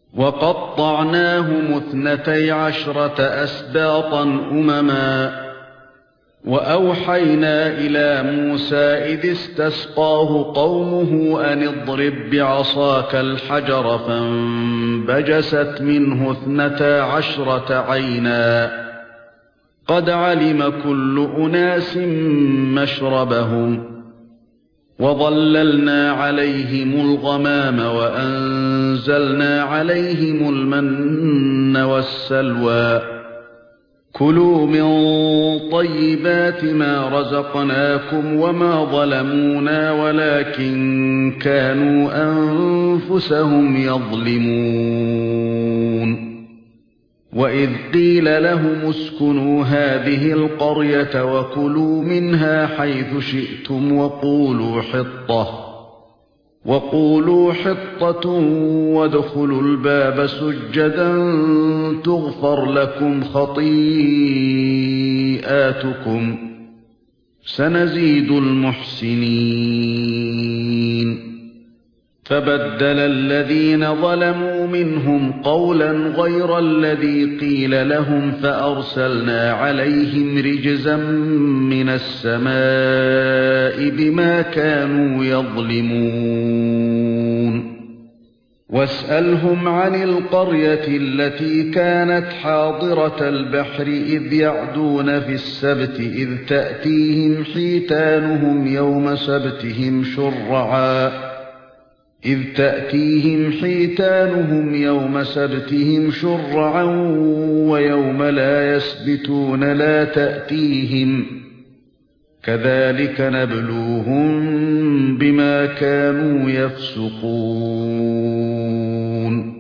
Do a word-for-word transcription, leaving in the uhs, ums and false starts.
وَقَطَّعْنَاهُمُ اثْنَتَيْ عَشْرَةَ أَسْبَاطًا أُمَمًا وَأَوْحَيْنَا إِلَى مُوسَى إِذِ اسْتَسْقَاهُ قَوْمُهُ أَنِ اضْرِب بِّعَصَاكَ الْحَجَرَ فَانبَجَسَتْ مِنْهُ اثْنَتَا عَشْرَةَ عَيْنًا قَدْ عَلِمَ كُلُّ أُنَاسٍ مَّشْرَبَهُمْ وَظَلَّلْنَا عَلَيْهِمُ الْغَمَامَ وَأَنزَلْنَا عَلَيْهِمُ الْمَنَّ وَالسَّلْوَىٰ كُلُوا مِن طَيِّبَاتِ مَا رَزَقْنَاكُمْ وَمَا ظَلَمُونَا وَلَكِن كَانُوا أَنفُسَهُمْ يَظْلِمُونَ وَإِذْ قِيلَ لَهُمُ اسْكُنُوا هَٰذِهِ الْقَرْيَةَ وَكُلُوا مِنْهَا حَيْثُ شِئْتُمْ وَقُولُوا حِطَّةٌ وَقُولُوا حِطَّةٌ وَادْخُلُوا الْبَابَ سُجَّدًا تُغْفَرْ لَكُمْ خَطِيئَاتُكُمْ سَنَزِيدُ الْمُحْسِنِينَ فَبَدَّلَ الَّذِينَ ظَلَمُوا مِنْهُمْ قَوْلًا غَيْرَ الَّذِي قِيلَ لَهُمْ فَأَرْسَلْنَا عَلَيْهِمْ رِجْزًا مِّنَ السَّمَاءِ بِمَا كَانُوا يَظْلِمُونَ وَاسْأَلْهُمْ عَنِ الْقَرْيَةِ الَّتِي كَانَتْ حَاضِرَةَ الْبَحْرِ إِذْ يَعْدُونَ فِي السَّبْتِ إِذْ تَأْتِيهِمْ حِيتَانُهُمْ يَوْمَ سَبْتِهِمْ شُرَّعًا إِذْ تَأْتِيهِمْ حِيتَانُهُمْ يَوْمَ سَبْتِهِمْ شُرَّعًا وَيَوْمَ لَا يَسْبِتُونَ لَا تَأْتِيهِمْ كَذَلِكَ نَبْلُوهُم بِمَا كَانُوا يَفْسُقُونَ